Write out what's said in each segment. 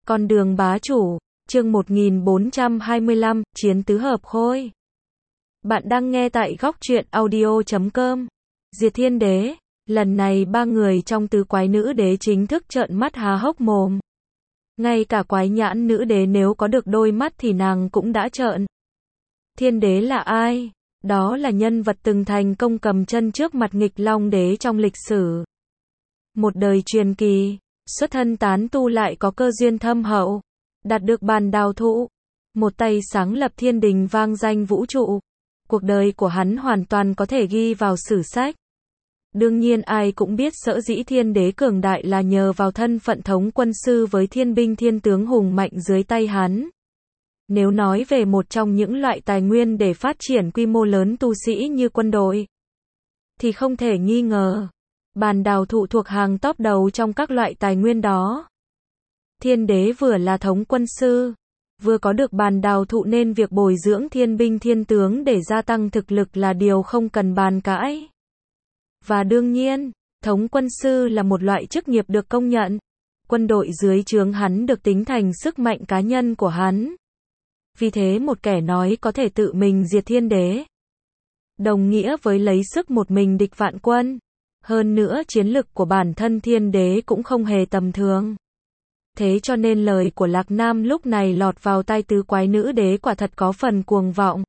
Con đường bá chủ, chương 1425, chiến tứ hợp khôi. Bạn đang nghe tại góc truyện audio.com. Diệt Thiên Đế, lần này ba người trong tứ quái nữ đế chính thức trợn mắt há hốc mồm. Ngay cả quái nhãn nữ đế nếu có được đôi mắt thì nàng cũng đã trợn. Thiên đế là ai? Đó là nhân vật từng thành công cầm chân trước mặt nghịch long đế trong lịch sử. Một đời truyền kỳ, xuất thân tán tu lại có cơ duyên thâm hậu, đạt được bàn đào thụ, một tay sáng lập thiên đình vang danh vũ trụ. Cuộc đời của hắn hoàn toàn có thể ghi vào sử sách. Đương nhiên ai cũng biết sở dĩ thiên đế cường đại là nhờ vào thân phận thống quân sư với thiên binh thiên tướng hùng mạnh dưới tay hắn. Nếu nói về một trong những loại tài nguyên để phát triển quy mô lớn tu sĩ như quân đội, thì không thể nghi ngờ, bàn đào thụ thuộc hàng top đầu trong các loại tài nguyên đó. Thiên đế vừa là thống quân sư, vừa có được bàn đào thụ nên việc bồi dưỡng thiên binh thiên tướng để gia tăng thực lực là điều không cần bàn cãi. Và đương nhiên, thống quân sư là một loại chức nghiệp được công nhận. Quân đội dưới trướng hắn được tính thành sức mạnh cá nhân của hắn. Vì thế một kẻ nói có thể tự mình diệt thiên đế, đồng nghĩa với lấy sức một mình địch vạn quân. Hơn nữa chiến lực của bản thân thiên đế cũng không hề tầm thường. Thế cho nên lời của Lạc Nam lúc này lọt vào tai tứ quái nữ đế quả thật có phần cuồng vọng.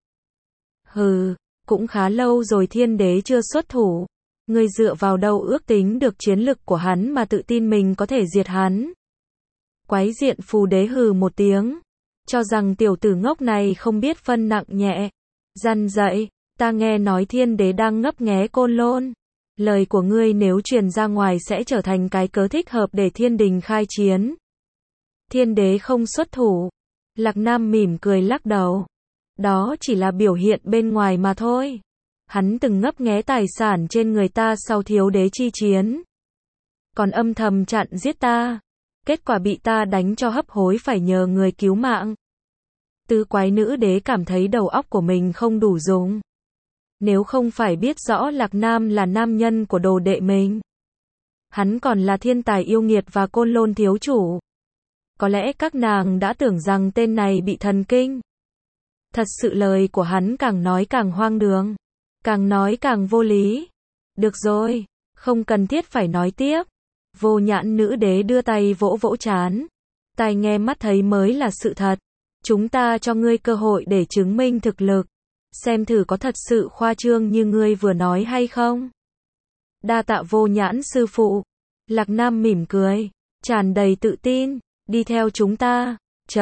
Hừ, cũng khá lâu rồi thiên đế chưa xuất thủ. Ngươi dựa vào đâu ước tính được chiến lực của hắn mà tự tin mình có thể diệt hắn? Quái diện phù đế hừ một tiếng, cho rằng tiểu tử ngốc này không biết phân nặng nhẹ. Răn dạy, ta nghe nói thiên đế đang ngấp nghé Côn Lôn. Lời của ngươi nếu truyền ra ngoài sẽ trở thành cái cớ thích hợp để thiên đình khai chiến. Thiên đế không xuất thủ. Lạc Nam mỉm cười lắc đầu. Đó chỉ là biểu hiện bên ngoài mà thôi. Hắn từng ngấp nghé tài sản trên người ta sau thiếu đế chi chiến. Còn âm thầm chặn giết ta. Kết quả bị ta đánh cho hấp hối phải nhờ người cứu mạng. Tứ quái nữ đế cảm thấy đầu óc của mình không đủ dùng. Nếu không phải biết rõ Lạc Nam là nam nhân của đồ đệ mình, hắn còn là thiên tài yêu nghiệt và Côn Lôn thiếu chủ, có lẽ các nàng đã tưởng rằng tên này bị thần kinh. Thật sự lời của hắn càng nói càng hoang đường, càng nói càng vô lý. Được rồi, không cần thiết phải nói tiếp. Vô nhãn nữ đế đưa tay vỗ vỗ trán. Tai nghe mắt thấy mới là sự thật. Chúng ta cho ngươi cơ hội để chứng minh thực lực. Xem thử có thật sự khoa trương như ngươi vừa nói hay không. Đa tạ vô nhãn sư phụ. Lạc Nam mỉm cười, tràn đầy tự tin. Đi theo chúng ta.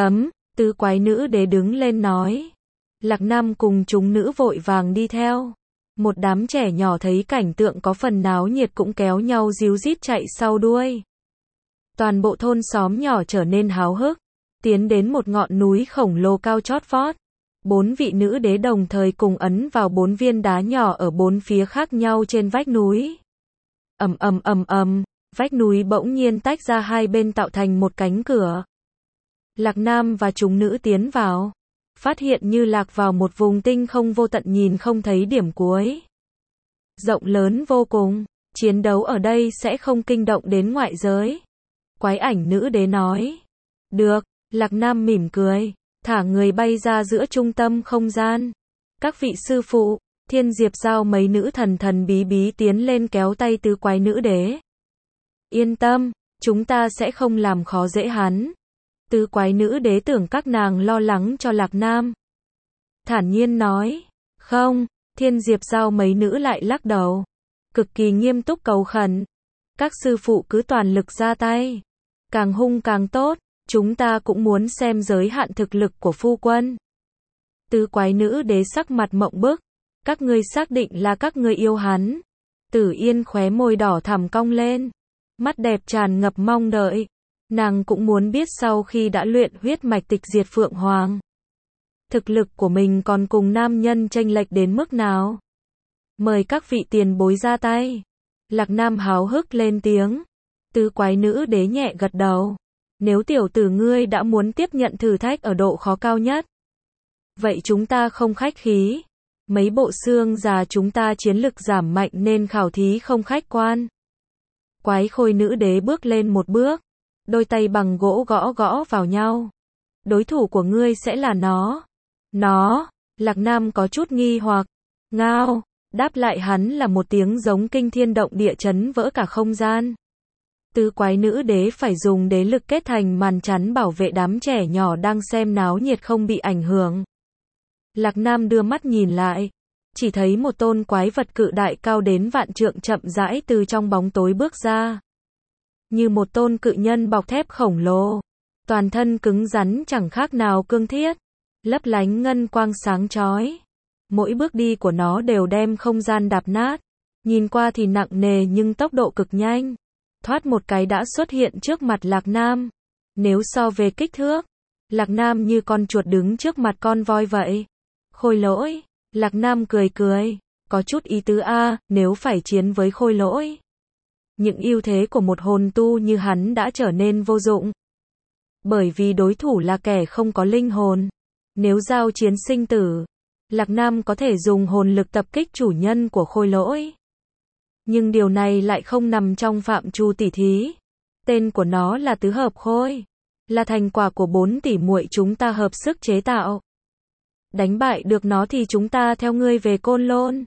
Tứ quái nữ đế đứng lên nói. Lạc Nam cùng chúng nữ vội vàng đi theo. Một đám trẻ nhỏ thấy cảnh tượng có phần náo nhiệt cũng kéo nhau ríu rít chạy sau đuôi. Toàn bộ thôn xóm nhỏ trở nên háo hức. Tiến đến một ngọn núi khổng lồ cao chót vót. 4 vị nữ đế đồng thời cùng ấn vào 4 viên đá nhỏ ở 4 phía khác nhau trên vách núi. Vách núi bỗng nhiên tách ra hai bên tạo thành một cánh cửa. Lạc Nam và chúng nữ tiến vào, phát hiện như lạc vào một vùng tinh không vô tận nhìn không thấy điểm cuối. Rộng lớn vô cùng, chiến đấu ở đây sẽ không kinh động đến ngoại giới. Quái ảnh nữ đế nói. Được, Lạc Nam mỉm cười, thả người bay ra giữa trung tâm không gian. Các vị sư phụ, Thiên Diệp Giao mấy nữ thần thần bí bí tiến lên kéo tay tứ quái nữ đế. Yên tâm, chúng ta sẽ không làm khó dễ hắn. Tứ quái nữ đế tưởng các nàng lo lắng cho Lạc Nam, thản nhiên nói. Không, Thiên Diệp Giao mấy nữ lại lắc đầu, cực kỳ nghiêm túc cầu khẩn. Các sư phụ cứ toàn lực ra tay, càng hung càng tốt. Chúng ta cũng muốn xem giới hạn thực lực của phu quân. Tứ quái nữ đế sắc mặt mộng bức. Các ngươi xác định là các ngươi yêu hắn? Tử Yên khóe môi đỏ thẳm cong lên, mắt đẹp tràn ngập mong đợi. Nàng cũng muốn biết sau khi đã luyện huyết mạch tịch diệt Phượng Hoàng, thực lực của mình còn cùng nam nhân chênh lệch đến mức nào. Mời các vị tiền bối ra tay. Lạc Nam háo hức lên tiếng. Tứ quái nữ đế nhẹ gật đầu. Nếu tiểu tử ngươi đã muốn tiếp nhận thử thách ở độ khó cao nhất, vậy chúng ta không khách khí. Mấy bộ xương già chúng ta chiến lực giảm mạnh nên khảo thí không khách quan. Quái khôi nữ đế bước lên một bước, đôi tay bằng gỗ gõ gõ vào nhau. Đối thủ của ngươi sẽ là nó. Nó, Lạc Nam có chút nghi hoặc. Ngao, đáp lại hắn là một tiếng giống kinh thiên động địa chấn vỡ cả không gian. Tứ quái nữ đế phải dùng đế lực kết thành màn chắn bảo vệ đám trẻ nhỏ đang xem náo nhiệt không bị ảnh hưởng. Lạc Nam đưa mắt nhìn lại, chỉ thấy một tôn quái vật cự đại cao đến vạn trượng chậm rãi từ trong bóng tối bước ra. Như một tôn cự nhân bọc thép khổng lồ, toàn thân cứng rắn chẳng khác nào cương thiết, lấp lánh ngân quang sáng chói. Mỗi bước đi của nó đều đem không gian đạp nát, nhìn qua thì nặng nề nhưng tốc độ cực nhanh. Thoát một cái đã xuất hiện trước mặt Lạc Nam. Nếu so về kích thước, Lạc Nam như con chuột đứng trước mặt con voi vậy. Khôi lỗi, Lạc Nam cười cười, có chút ý tứ a, nếu phải chiến với khôi lỗi. Những ưu thế của một hồn tu như hắn đã trở nên vô dụng. Bởi vì đối thủ là kẻ không có linh hồn. Nếu giao chiến sinh tử, Lạc Nam có thể dùng hồn lực tập kích chủ nhân của khôi lỗi. Nhưng điều này lại không nằm trong phạm trù tỉ thí. Tên của nó là tứ hợp khôi, là thành quả của 4 tỷ muội chúng ta hợp sức chế tạo. Đánh bại được nó thì chúng ta theo ngươi về Côn Lôn.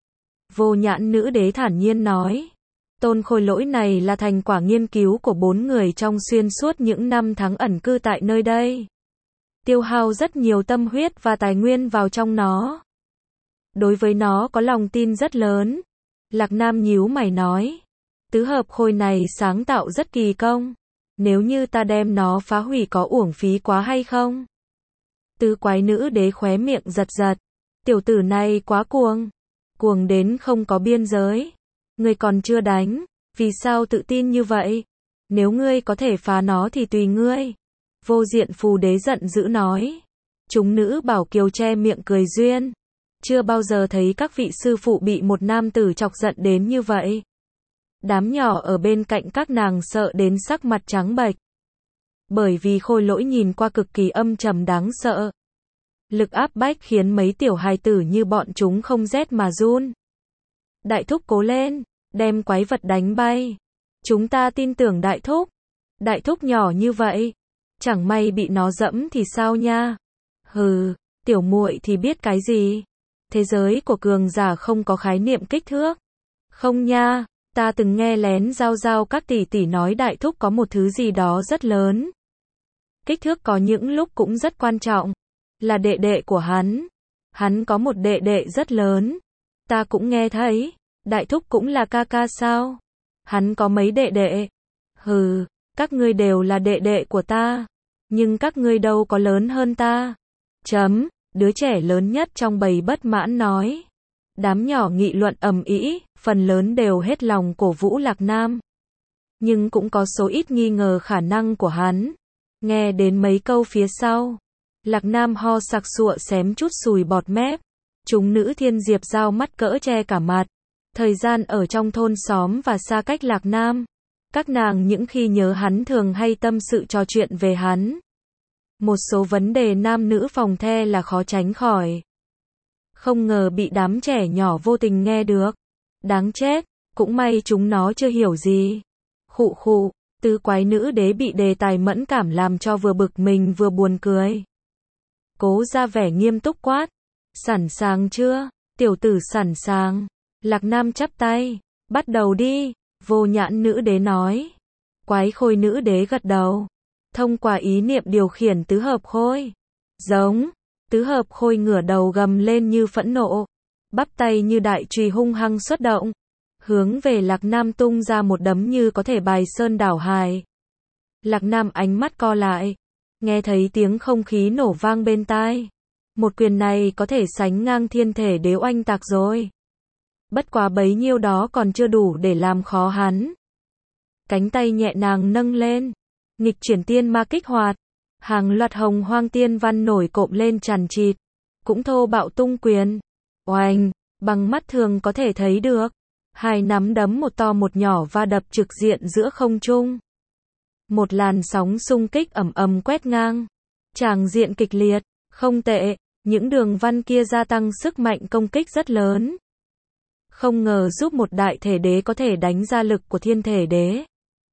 Vô Nhãn nữ đế thản nhiên nói. Tôn khôi lỗi này là thành quả nghiên cứu của 4 người trong xuyên suốt những năm tháng ẩn cư tại nơi đây. Tiêu hao rất nhiều tâm huyết và tài nguyên vào trong nó. Đối với nó có lòng tin rất lớn. Lạc Nam nhíu mày nói. Tứ hợp khôi này sáng tạo rất kỳ công. Nếu như ta đem nó phá hủy có uổng phí quá hay không? Tứ quái nữ đế khóe miệng giật giật. Tiểu tử này quá cuồng. Cuồng đến không có biên giới. Ngươi còn chưa đánh. Vì sao tự tin như vậy? Nếu ngươi có thể phá nó thì tùy ngươi. Vô Diện phù đế giận dữ nói. Chúng nữ bảo kiều che miệng cười duyên. Chưa bao giờ thấy các vị sư phụ bị một nam tử chọc giận đến như vậy. Đám nhỏ ở bên cạnh các nàng sợ đến sắc mặt trắng bệch. Bởi vì khôi lỗi nhìn qua cực kỳ âm trầm đáng sợ. Lực áp bách khiến mấy tiểu hài tử như bọn chúng không rét mà run. Đại thúc cố lên, đem quái vật đánh bay. Chúng ta tin tưởng đại thúc. Đại thúc nhỏ như vậy, chẳng may bị nó dẫm thì sao nha? Hừ, tiểu muội thì biết cái gì? Thế giới của cường giả không có khái niệm kích thước. Không nha, ta từng nghe lén giao giao các tỷ tỷ nói đại thúc có một thứ gì đó rất lớn. Kích thước có những lúc cũng rất quan trọng. Là đệ đệ của hắn. Hắn có một đệ đệ rất lớn. Ta cũng nghe thấy. Đại thúc cũng là ca ca sao? Hắn có mấy đệ đệ? Hừ, các ngươi đều là đệ đệ của ta. Nhưng các ngươi đâu có lớn hơn ta. Chấm. Đứa trẻ lớn nhất trong bầy bất mãn nói. Đám nhỏ nghị luận ầm ĩ, phần lớn đều hết lòng cổ vũ Lạc Nam. Nhưng cũng có số ít nghi ngờ khả năng của hắn. Nghe đến mấy câu phía sau, Lạc Nam ho sặc sụa xém chút sùi bọt mép. Chúng nữ thiên diệp giao mắt cỡ che cả mặt. Thời gian ở trong thôn xóm và xa cách Lạc Nam. Các nàng những khi nhớ hắn thường hay tâm sự trò chuyện về hắn. Một số vấn đề nam nữ phòng the là khó tránh khỏi. Không ngờ bị đám trẻ nhỏ vô tình nghe được. Đáng chết, cũng may chúng nó chưa hiểu gì. Khụ khụ, tứ quái nữ đế bị đề tài mẫn cảm làm cho vừa bực mình vừa buồn cười. Cố ra vẻ nghiêm túc quát. Sẵn sàng chưa? Tiểu tử sẵn sàng. Lạc Nam chắp tay. Bắt đầu đi. Vô Nhãn nữ đế nói. Quái khôi nữ đế gật đầu. Thông qua ý niệm điều khiển tứ hợp khôi. Giống. Tứ hợp khôi ngửa đầu gầm lên như phẫn nộ. Bắp tay như đại chùy hung hăng xuất động. Hướng về Lạc Nam tung ra một đấm như có thể bài sơn đảo hải. Lạc Nam ánh mắt co lại. Nghe thấy tiếng không khí nổ vang bên tai. Một quyền này có thể sánh ngang thiên thể đế oanh tạc rồi. Bất quá bấy nhiêu đó còn chưa đủ để làm khó hắn. Cánh tay nhẹ nhàng nâng lên. Nghịch chuyển tiên ma kích hoạt. Hàng loạt hồng hoang tiên văn nổi cộm lên chằng chịt. Cũng thô bạo tung quyền. Oanh, bằng mắt thường có thể thấy được. Hai nắm đấm một to một nhỏ va đập trực diện giữa không trung. Một làn sóng xung kích ầm ầm quét ngang. Tràng diện kịch liệt, không tệ, những đường văn kia gia tăng sức mạnh công kích rất lớn. Không ngờ giúp một đại thể đế có thể đánh ra lực của thiên thể đế.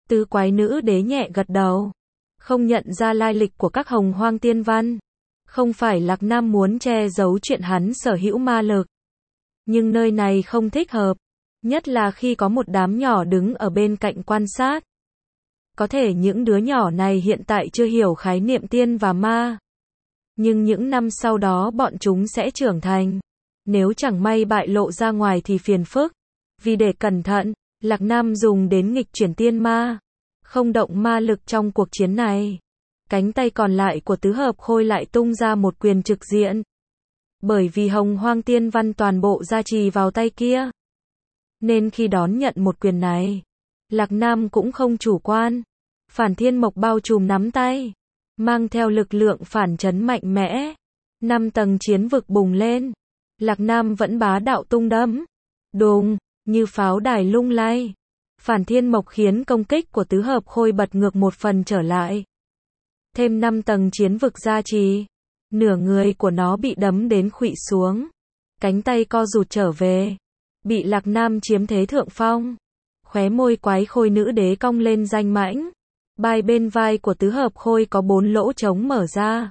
Tứ quái nữ đế nhẹ gật đầu. Không nhận ra lai lịch của các hồng hoang tiên văn. Không phải Lạc Nam muốn che giấu chuyện hắn sở hữu ma lực. Nhưng nơi này không thích hợp. Nhất là khi có một đám nhỏ đứng ở bên cạnh quan sát. Có thể những đứa nhỏ này hiện tại chưa hiểu khái niệm tiên và ma. Nhưng những năm sau đó bọn chúng sẽ trưởng thành. Nếu chẳng may bại lộ ra ngoài thì phiền phức. Vì để cẩn thận, Lạc Nam dùng đến nghịch chuyển tiên ma. Không động ma lực trong cuộc chiến này. Cánh tay còn lại của tứ hợp khôi lại tung ra một quyền trực diện. Bởi vì hồng hoang tiên văn toàn bộ gia trì vào tay kia. Nên khi đón nhận một quyền này, Lạc Nam cũng không chủ quan. Phản thiên mộc bao trùm nắm tay. Mang theo lực lượng phản chấn mạnh mẽ. 5 tầng chiến vực bùng lên. Lạc Nam vẫn bá đạo tung đấm. Đùng, như pháo đài lung lay. Phản thiên mộc khiến công kích của tứ hợp khôi bật ngược một phần trở lại. Thêm 5 tầng chiến vực gia trì. Nửa người của nó bị đấm đến khuỵu xuống. Cánh tay co rụt trở về. Bị Lạc Nam chiếm thế thượng phong. Khóe môi quái khôi nữ đế cong lên danh mãnh. Bên vai của tứ hợp khôi có 4 lỗ trống mở ra.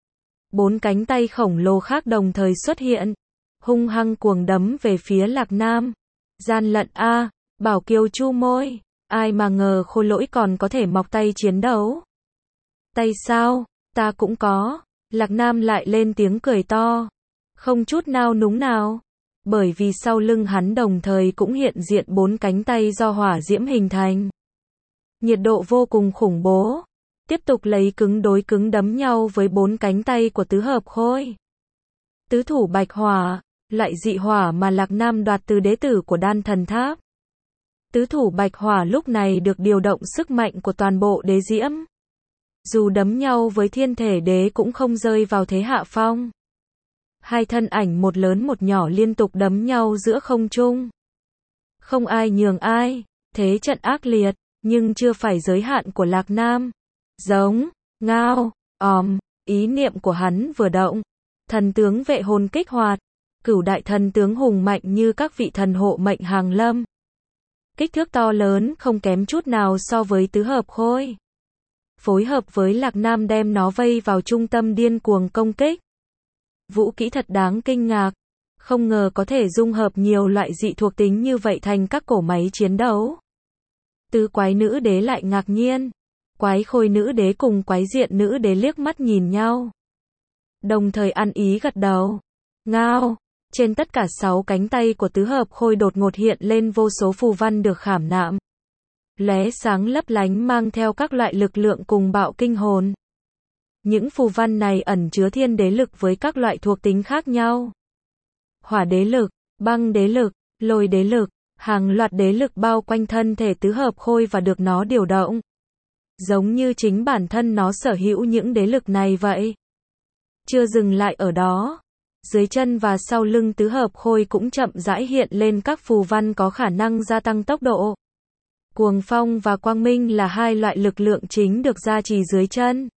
4 cánh tay khổng lồ khác đồng thời xuất hiện. Hung hăng cuồng đấm về phía Lạc Nam. Gian lận a, Bảo Kiều chu môi. Ai mà ngờ khôi lỗi còn có thể mọc tay chiến đấu. Tay sao, ta cũng có. Lạc Nam lại lên tiếng cười to. Không chút nao núng nào. Bởi vì sau lưng hắn đồng thời cũng hiện diện 4 cánh tay do hỏa diễm hình thành. Nhiệt độ vô cùng khủng bố. Tiếp tục lấy cứng đối cứng đấm nhau với 4 cánh tay của tứ hợp khôi. Tứ thủ bạch hỏa, loại dị hỏa mà Lạc Nam đoạt từ đế tử của Đan Thần Tháp. Tứ thủ bạch hỏa lúc này được điều động sức mạnh của toàn bộ đế diễm. Dù đấm nhau với thiên thể đế cũng không rơi vào thế hạ phong. Hai thân ảnh một lớn một nhỏ liên tục đấm nhau giữa không trung. Không ai nhường ai, thế trận ác liệt, nhưng chưa phải giới hạn của Lạc Nam. Giống, ngao, ý niệm của hắn vừa động. Thần tướng vệ hồn kích hoạt. Cửu đại thần tướng hùng mạnh như các vị thần hộ mệnh hàng lâm. Kích thước to lớn không kém chút nào so với tứ hợp khôi. Phối hợp với Lạc Nam đem nó vây vào trung tâm điên cuồng công kích. Vũ kỹ thật đáng kinh ngạc. Không ngờ có thể dung hợp nhiều loại dị thuộc tính như vậy thành các cổ máy chiến đấu. Tứ quái nữ đế lại ngạc nhiên. Quái khôi nữ đế cùng quái diện nữ đế liếc mắt nhìn nhau. Đồng thời ăn ý gật đầu. Ngao. Trên tất cả 6 cánh tay của tứ hợp khôi đột ngột hiện lên vô số phù văn được khảm nạm. Lóe sáng lấp lánh mang theo các loại lực lượng cùng bạo kinh hồn. Những phù văn này ẩn chứa thiên đế lực với các loại thuộc tính khác nhau. Hỏa đế lực, băng đế lực, lôi đế lực, hàng loạt đế lực bao quanh thân thể tứ hợp khôi và được nó điều động. Giống như chính bản thân nó sở hữu những đế lực này vậy. Chưa dừng lại ở đó. Dưới chân và sau lưng tứ hợp khôi cũng chậm rãi hiện lên các phù văn có khả năng gia tăng tốc độ. Cuồng phong và quang minh là hai loại lực lượng chính được gia trì dưới chân.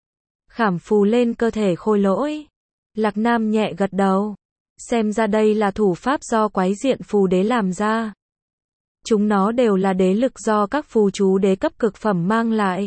Khảm phù lên cơ thể khôi lỗi. Lạc Nam nhẹ gật đầu. Xem ra đây là thủ pháp do quái diện phù đế làm ra. Chúng nó đều là đế lực do các phù chú đế cấp cực phẩm mang lại.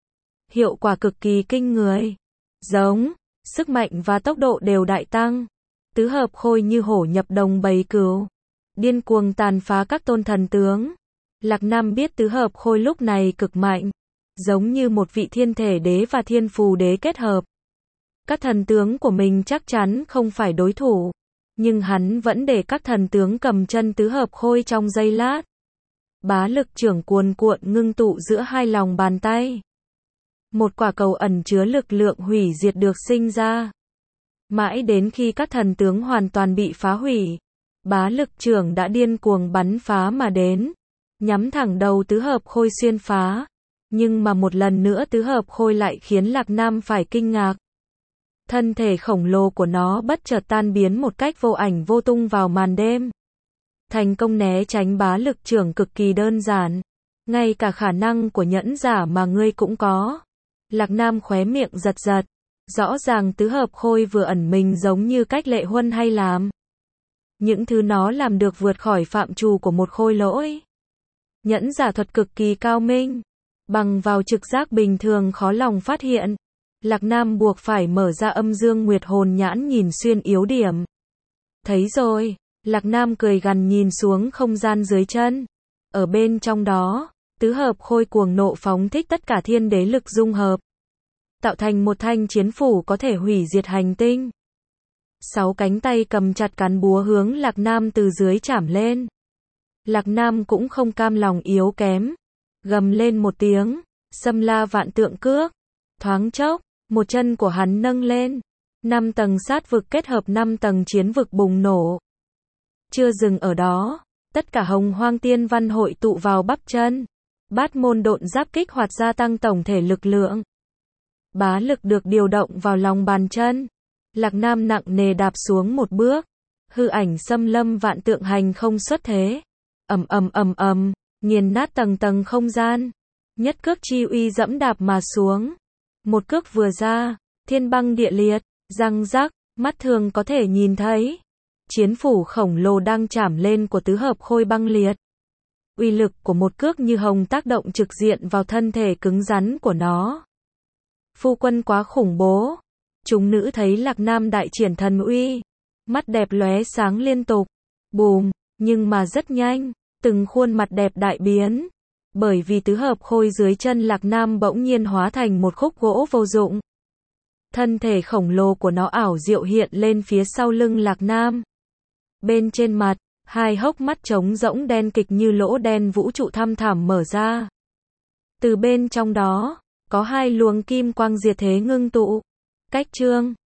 Hiệu quả cực kỳ kinh người. Giống, sức mạnh và tốc độ đều đại tăng. Tứ hợp khôi như hổ nhập đồng bầy cừu. Điên cuồng tàn phá các tôn thần tướng. Lạc Nam biết tứ hợp khôi lúc này cực mạnh. Giống như một vị thiên thể đế và thiên phù đế kết hợp. Các thần tướng của mình chắc chắn không phải đối thủ. Nhưng hắn vẫn để các thần tướng cầm chân tứ hợp khôi trong giây lát. Bá lực trưởng cuồn cuộn ngưng tụ giữa hai lòng bàn tay. Một quả cầu ẩn chứa lực lượng hủy diệt được sinh ra. Mãi đến khi các thần tướng hoàn toàn bị phá hủy. Bá lực trưởng đã điên cuồng bắn phá mà đến. Nhắm thẳng đầu tứ hợp khôi xuyên phá. Nhưng mà một lần nữa tứ hợp khôi lại khiến Lạc Nam phải kinh ngạc. Thân thể khổng lồ của nó bất chợt tan biến một cách vô ảnh vô tung vào màn đêm. Thành công né tránh bá lực trưởng cực kỳ đơn giản. Ngay cả khả năng của nhẫn giả mà ngươi cũng có. Lạc Nam khóe miệng giật giật. Rõ ràng tứ hợp khôi vừa ẩn mình giống như cách Lệ Huân hay làm. Những thứ nó làm được vượt khỏi phạm trù của một khôi lỗi. Nhẫn giả thuật cực kỳ cao minh. Bằng vào trực giác bình thường khó lòng phát hiện, Lạc Nam buộc phải mở ra âm dương nguyệt hồn nhãn nhìn xuyên yếu điểm. Thấy rồi, Lạc Nam cười gằn nhìn xuống không gian dưới chân. Ở bên trong đó, tứ hợp khôi cuồng nộ phóng thích tất cả thiên đế lực dung hợp, tạo thành một thanh chiến phủ có thể hủy diệt hành tinh. 6 cánh tay cầm chặt cán búa hướng Lạc Nam từ dưới chảm lên. Lạc Nam cũng không cam lòng yếu kém, gầm lên một tiếng, xâm la vạn tượng cước. Thoáng chốc, một chân của hắn nâng lên, 5 tầng sát vực kết hợp 5 tầng chiến vực bùng nổ. Chưa dừng ở đó, tất cả hồng hoang tiên văn hội tụ vào bắp chân. Bát môn độn giáp kích hoạt gia tăng tổng thể lực lượng. Bá lực được điều động vào lòng bàn chân. Lạc Nam nặng nề đạp xuống một bước. Hư ảnh xâm lâm vạn tượng hành không xuất thế. Ầm ầm ầm ầm, nghiền nát tầng tầng không gian. Nhất cước chi uy dẫm đạp mà xuống. Một cước vừa ra, thiên băng địa liệt, răng rắc, mắt thường có thể nhìn thấy. Chiến phủ khổng lồ đang chảm lên của tứ hợp khôi băng liệt. Uy lực của một cước như hồng tác động trực diện vào thân thể cứng rắn của nó. Phu quân quá khủng bố. Chúng nữ thấy Lạc Nam đại triển thần uy. Mắt đẹp lóe sáng liên tục. Bùm, nhưng mà rất nhanh, từng khuôn mặt đẹp đại biến. Bởi vì tứ hợp khôi dưới chân Lạc Nam bỗng nhiên hóa thành một khúc gỗ vô dụng. Thân thể khổng lồ của nó ảo diệu hiện lên phía sau lưng Lạc Nam. Bên trên mặt, 2 hốc mắt trống rỗng đen kịch như lỗ đen vũ trụ thăm thẳm mở ra. Từ bên trong đó, có 2 luồng kim quang diệt thế ngưng tụ. Cách chương